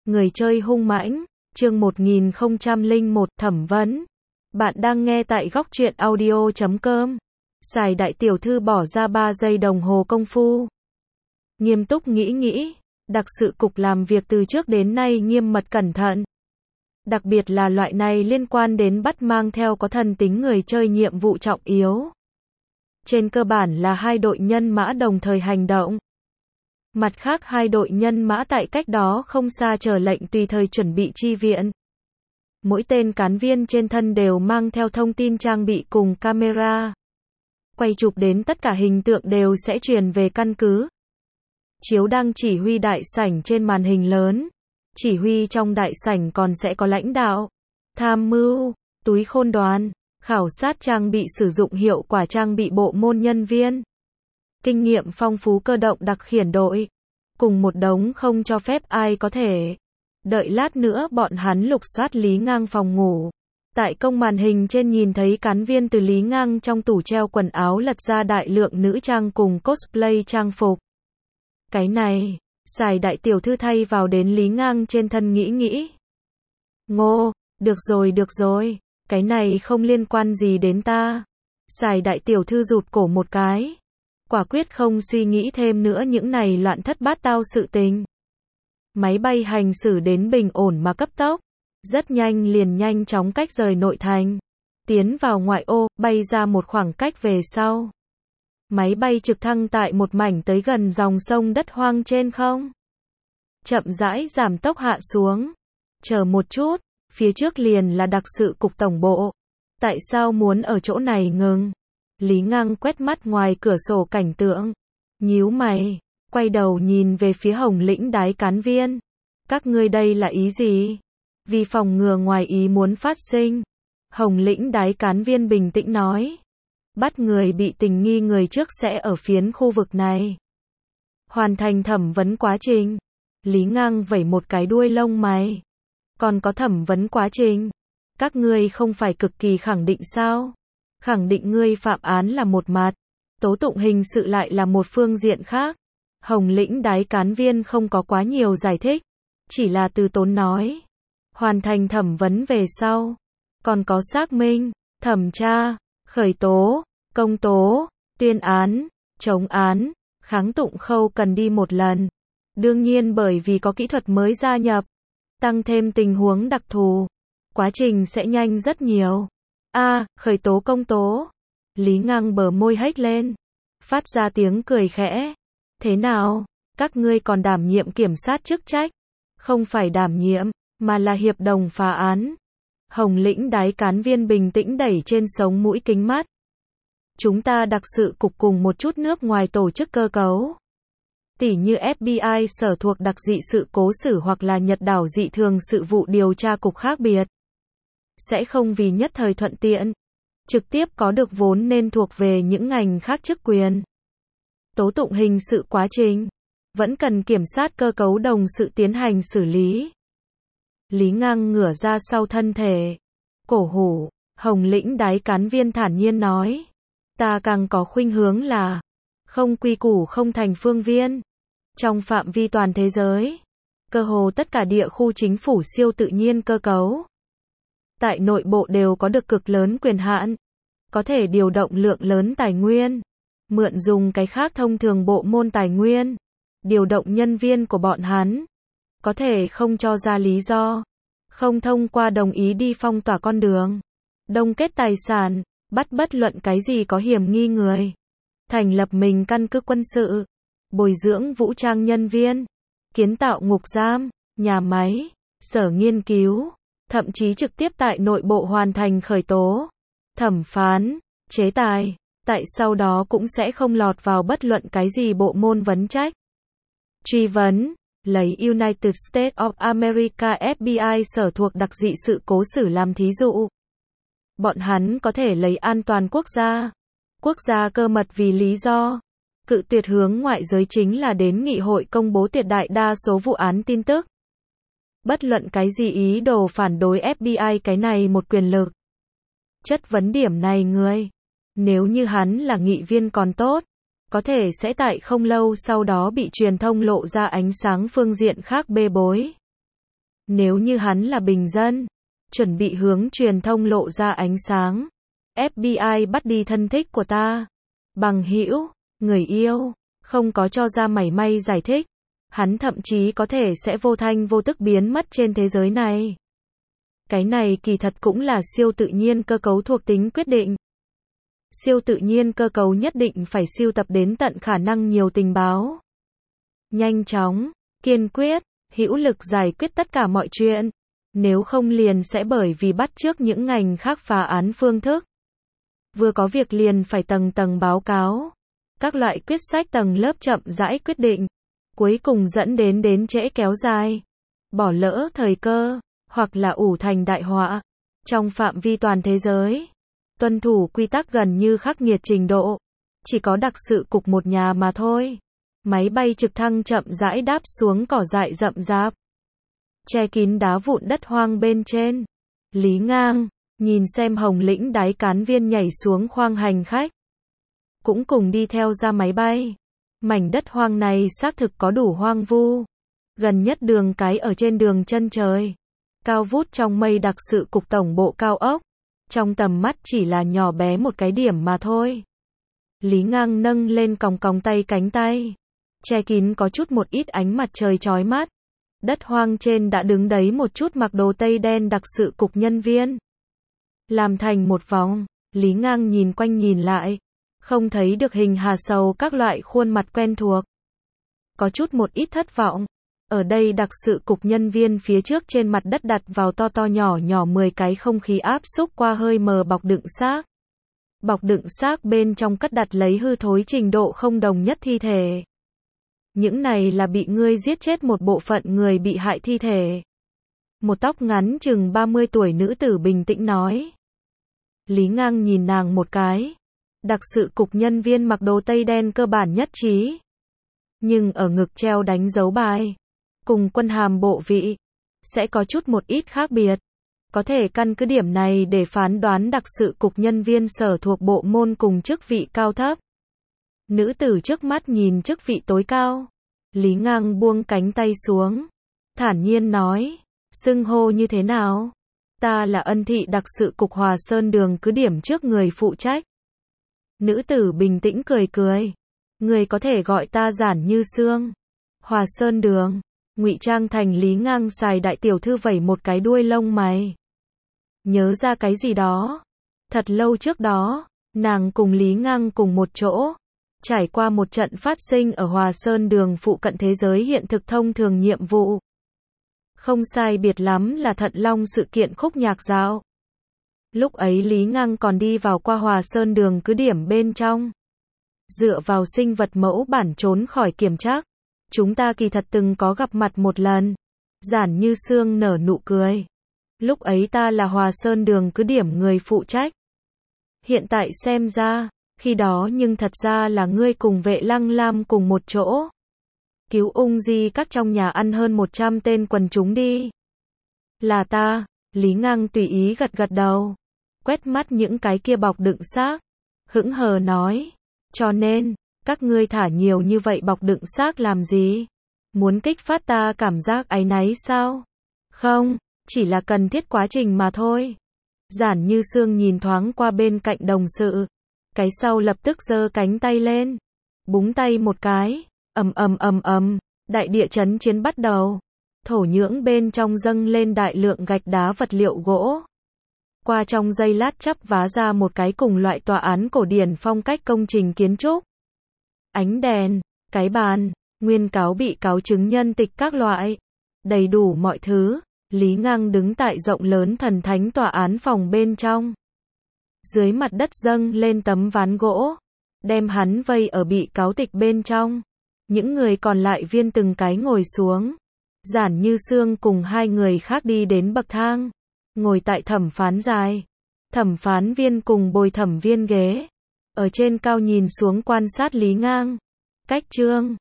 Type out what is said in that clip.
Người chơi hung mãnh, chương 1001, thẩm vấn. Bạn đang nghe tại góc truyện audio.com. Sài đại tiểu thư bỏ ra 3 giây đồng hồ công phu. Nghiêm túc nghĩ, đặc sự cục làm việc từ trước đến nay nghiêm mật cẩn thận. Đặc biệt là loại này liên quan đến bắt mang theo có thần tính người chơi nhiệm vụ trọng yếu. Trên cơ bản là hai đội nhân mã đồng thời hành động. Mặt khác hai đội nhân mã tại cách đó không xa chờ lệnh tùy thời chuẩn bị chi viện. Mỗi tên cán viên trên thân đều mang theo thông tin trang bị cùng camera. Quay chụp đến tất cả hình tượng đều sẽ truyền về căn cứ. Chiếu đang chỉ huy đại sảnh trên màn hình lớn. Chỉ huy trong đại sảnh còn sẽ có lãnh đạo, tham mưu, túi khôn đoán, khảo sát trang bị sử dụng hiệu quả trang bị bộ môn nhân viên. Kinh nghiệm phong phú cơ động đặc khiển đội. Cùng một đống không cho phép ai có thể. Đợi lát nữa bọn hắn lục soát Lý Ngang phòng ngủ. Tại công màn hình trên nhìn thấy cán viên từ Lý Ngang trong tủ treo quần áo lật ra đại lượng nữ trang cùng cosplay trang phục. Cái này, Sài đại tiểu thư thay vào đến Lý Ngang trên thân nghĩ. Ngô, được rồi, cái này không liên quan gì đến ta. Sài đại tiểu thư rụt cổ một cái. Quả quyết không suy nghĩ thêm nữa những này loạn thất bát tao sự tình. Máy bay hành xử đến bình ổn mà cấp tốc. Rất nhanh chóng cách rời nội thành. Tiến vào ngoại ô, bay ra một khoảng cách về sau. Máy bay trực thăng tại một mảnh tới gần dòng sông đất hoang trên không. Chậm rãi giảm tốc hạ xuống. Chờ một chút, phía trước liền là đặc sự cục tổng bộ. Tại sao muốn ở chỗ này ngừng? Lý Ngang quét mắt ngoài cửa sổ cảnh tượng. Nhíu mày, quay đầu nhìn về phía Hồng Lĩnh đái cán viên. Các ngươi đây là ý gì? Vì phòng ngừa ngoài ý muốn phát sinh. Hồng Lĩnh đái cán viên bình tĩnh nói. Bắt người bị tình nghi người trước sẽ ở phiến khu vực này. Hoàn thành thẩm vấn quá trình. Lý Ngang vẩy một cái đuôi lông mày. Còn có thẩm vấn quá trình. Các ngươi không phải cực kỳ khẳng định sao? Khẳng định ngươi phạm án là một mặt. Tố tụng hình sự lại là một phương diện khác. Hồng Lĩnh đái cán viên không có quá nhiều giải thích. Chỉ là từ tốn nói. Hoàn thành thẩm vấn về sau. Còn có xác minh, thẩm tra, khởi tố, công tố, tuyên án, chống án, kháng tụng khâu cần đi một lần. Đương nhiên bởi vì có kỹ thuật mới gia nhập, tăng thêm tình huống đặc thù, quá trình sẽ nhanh rất nhiều. Khởi tố công tố. Lý Ngang bờ môi hếch lên, phát ra tiếng cười khẽ. Thế nào, các ngươi còn đảm nhiệm kiểm sát chức trách? Không phải đảm nhiệm, mà là hiệp đồng phá án. Hồng Lĩnh đái cán viên bình tĩnh đẩy trên sống mũi kính mắt. Chúng ta đặc sự cục cùng một chút nước ngoài tổ chức cơ cấu. Tỉ như FBI sở thuộc đặc dị sự cố xử hoặc là Nhật đảo dị thường sự vụ điều tra cục khác biệt. Sẽ không vì nhất thời thuận tiện. Trực tiếp có được vốn nên thuộc về những ngành khác chức quyền. Tố tụng hình sự quá trình. Vẫn cần kiểm sát cơ cấu đồng sự tiến hành xử lý. Lý Ngang ngửa ra sau thân thể. Cổ hủ, Hồng Lĩnh đái cán viên thản nhiên nói. Ta càng có khuynh hướng là không quy củ không thành phương viên. Trong phạm vi toàn thế giới, cơ hồ tất cả địa khu chính phủ siêu tự nhiên cơ cấu. Tại nội bộ đều có được cực lớn quyền hạn. Có thể điều động lượng lớn tài nguyên. Mượn dùng cái khác thông thường bộ môn tài nguyên. Điều động nhân viên của bọn hắn. Có thể không cho ra lý do. Không thông qua đồng ý đi phong tỏa con đường. Đông kết tài sản. Bắt bất luận cái gì có hiểm nghi người. Thành lập mình căn cứ quân sự. Bồi dưỡng vũ trang nhân viên. Kiến tạo ngục giam, nhà máy, sở nghiên cứu. Thậm chí trực tiếp tại nội bộ hoàn thành khởi tố, thẩm phán, chế tài. Tại sau đó cũng sẽ không lọt vào bất luận cái gì bộ môn vấn trách. Truy vấn, lấy United States of America FBI sở thuộc đặc dị sự cố xử làm thí dụ. Bọn hắn có thể lấy an toàn quốc gia cơ mật vì lý do. Cự tuyệt hướng ngoại giới chính là đến nghị hội công bố tuyệt đại đa số vụ án tin tức. Bất luận cái gì ý đồ phản đối FBI cái này một quyền lực. Chất vấn điểm này người. Nếu như hắn là nghị viên còn tốt. Có thể sẽ tại không lâu sau đó bị truyền thông lộ ra ánh sáng phương diện khác bê bối. Nếu như hắn là bình dân, chuẩn bị hướng truyền thông lộ ra ánh sáng. FBI bắt đi thân thích của ta. Bằng hữu, người yêu, không có cho ra mảy may giải thích. Hắn thậm chí có thể sẽ vô thanh vô tức biến mất trên thế giới này. Cái này kỳ thật cũng là siêu tự nhiên cơ cấu thuộc tính quyết định. Siêu tự nhiên cơ cấu nhất định phải sưu tập đến tận khả năng nhiều tình báo. Nhanh chóng, kiên quyết, hữu lực giải quyết tất cả mọi chuyện. Nếu không liền sẽ bởi vì bắt chước những ngành khác phá án phương thức. Vừa có việc liền phải tầng tầng báo cáo. Các loại quyết sách tầng lớp chậm rãi quyết định. Cuối cùng dẫn đến trễ kéo dài. Bỏ lỡ thời cơ, hoặc là ủ thành đại họa. Trong phạm vi toàn thế giới, tuân thủ quy tắc gần như khắc nghiệt trình độ. Chỉ có đặc sự cục một nhà mà thôi. Máy bay trực thăng chậm rãi đáp xuống cỏ dại rậm rạp. Che kín đá vụn đất hoang bên trên. Lý Ngang, nhìn xem Hồng Lĩnh đái cán viên nhảy xuống khoang hành khách. Cũng cùng đi theo ra máy bay. Mảnh đất hoang này xác thực có đủ hoang vu. Gần nhất đường cái ở trên đường chân trời. Cao vút trong mây đặc sự cục tổng bộ cao ốc. Trong tầm mắt chỉ là nhỏ bé một cái điểm mà thôi. Lý Ngang nâng lên còng còng tay cánh tay. Che kín có chút một ít ánh mặt trời chói mắt. Đất hoang trên đã đứng đấy một chút mặc đồ tây đen đặc sự cục nhân viên. Làm thành một vòng, Lý Ngang nhìn quanh nhìn lại. Không thấy được hình hà sầu các loại khuôn mặt quen thuộc. Có chút một ít thất vọng. Ở đây đặc sự cục nhân viên phía trước trên mặt đất đặt vào to to nhỏ nhỏ 10 cái không khí áp xúc qua hơi mờ bọc đựng xác. Bọc đựng xác bên trong cất đặt lấy hư thối trình độ không đồng nhất thi thể. Những này là bị ngươi giết chết một bộ phận người bị hại thi thể. Một tóc ngắn chừng 30 tuổi nữ tử bình tĩnh nói. Lý Ngang nhìn nàng một cái. Đặc sự cục nhân viên mặc đồ tây đen cơ bản nhất trí. Nhưng ở ngực treo đánh dấu bài. Cùng quân hàm bộ vị. Sẽ có chút một ít khác biệt. Có thể căn cứ điểm này để phán đoán đặc sự cục nhân viên sở thuộc bộ môn cùng chức vị cao thấp. Nữ tử trước mắt nhìn chức vị tối cao. Lý Ngang buông cánh tay xuống. Thản nhiên nói. Xưng hô như thế nào? Ta là ân thị đặc sự cục Hòa Sơn Đường cứ điểm trước người phụ trách. Nữ tử bình tĩnh cười cười. Người có thể gọi ta giản như xương. Hòa Sơn Đường. Ngụy trang thành Lý Ngang xài đại tiểu thư vẩy một cái đuôi lông mày. Nhớ ra cái gì đó. Thật lâu trước đó, nàng cùng Lý Ngang cùng một chỗ. Trải qua một trận phát sinh ở Hòa Sơn Đường phụ cận thế giới hiện thực thông thường nhiệm vụ. Không sai biệt lắm là Thận Long sự kiện khúc nhạc dạo. Lúc ấy Lý Ngang còn đi vào qua Hòa Sơn Đường cứ điểm bên trong. Dựa vào sinh vật mẫu bản trốn khỏi kiểm trắc. Chúng ta kỳ thật từng có gặp mặt một lần. Giản như xương nở nụ cười. Lúc ấy ta là Hòa Sơn Đường cứ điểm người phụ trách. Hiện tại xem ra, khi đó nhưng thật ra là ngươi cùng Vệ Lăng Lam cùng một chỗ. Cứu ung di các trong nhà ăn hơn 100 tên quần chúng đi. Là ta, Lý Ngang tùy ý gật gật đầu. Quét mắt những cái kia bọc đựng xác. Hững hờ nói. Cho nên, các ngươi thả nhiều như vậy bọc đựng xác làm gì? Muốn kích phát ta cảm giác áy náy sao? Không, chỉ là cần thiết quá trình mà thôi. Giản như xương nhìn thoáng qua bên cạnh đồng sự. Cái sau lập tức giơ cánh tay lên. Búng tay một cái. Ầm, đại địa chấn chiến bắt đầu. Thổ nhưỡng bên trong dâng lên đại lượng gạch đá vật liệu gỗ. Qua trong giây lát chắp vá ra một cái cùng loại tòa án cổ điển phong cách công trình kiến trúc. Ánh đèn, cái bàn, nguyên cáo bị cáo chứng nhân tịch các loại. Đầy đủ mọi thứ. Lý Ngang đứng tại rộng lớn thần thánh tòa án phòng bên trong. Dưới mặt đất dâng lên tấm ván gỗ. Đem hắn vây ở bị cáo tịch bên trong. Những người còn lại viên từng cái ngồi xuống. Giản như xương cùng hai người khác đi đến bậc thang. Ngồi tại thẩm phán dài. Thẩm phán viên cùng bồi thẩm viên ghế. Ở trên cao nhìn xuống quan sát Lý Ngang. Cách chương.